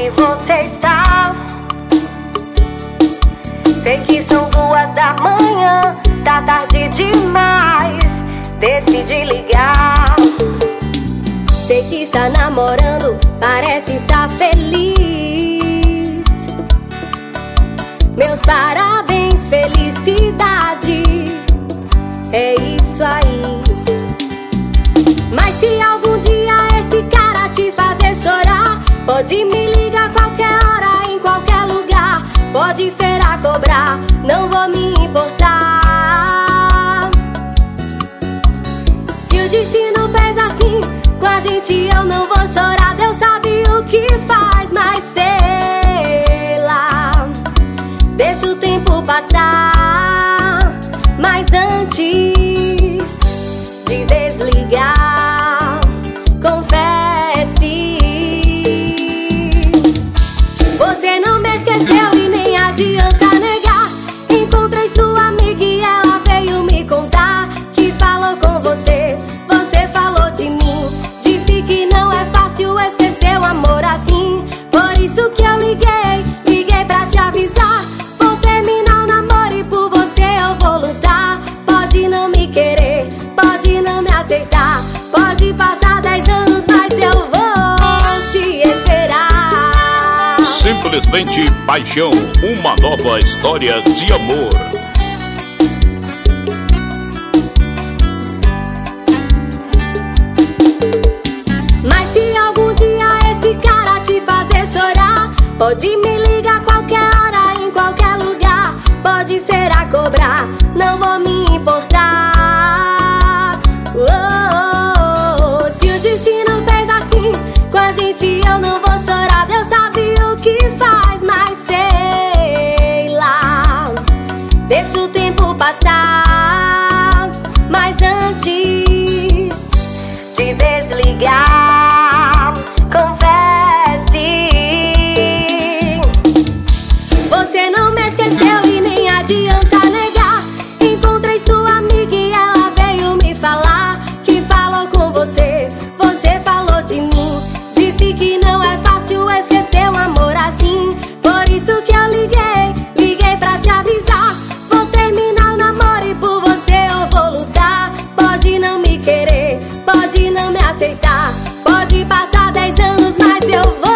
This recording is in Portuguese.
onde você está. Sei que são 2 da manhã, tá tarde demais, decidi ligar. Sei que está namorando, parece estar feliz. Meus parabéns, felicidade, é isso aí. Mas se algum dia esse cara te fazer chorar, pode me ligar qualquer hora, em qualquer lugar. Pode ser a cobrar, não vou me importar. Se o destino fez assim com a gente, eu não vou chorar. Deus sabe o que faz, mas sei lá, deixa o tempo passar. Mas antes de desligar, confesse, você não me esqueceu e nem adianta negar. Encontrei sua amiga e ela veio me contar que falou com você, você falou de mim. Disse que não é fácil esquecer o amor assim. Por isso que eu liguei pra te avisar. Vou terminar o namoro e por você eu vou lutar. Pode não me querer, pode não me aceitar, pode passar 10 anos, mas eu vou te esperar. Simplesmente Paixão, uma nova história de amor. Mas se algum dia esse cara te fazer chorar, pode me ligar qualquer hora, em qualquer lugar. Pode ser a cobrar, não vou me importar. Se o destino fez assim com a gente, eu não vou chorar. Deus sabe o que faz, mas sei lá, deixa o tempo passar. Mas antes de desligar, confesse, você não me esqueceu e nem adianta negar. Encontrei sua amiga e ela veio me falar que falou com você, você falou de mim. Disse que não é fácil esquecer um amor assim. Por isso que eu liguei pra te avisar. Vou terminar o namoro e por você eu vou lutar. Pode não me querer, pode não me aceitar, pode passar 10 anos, mas eu vou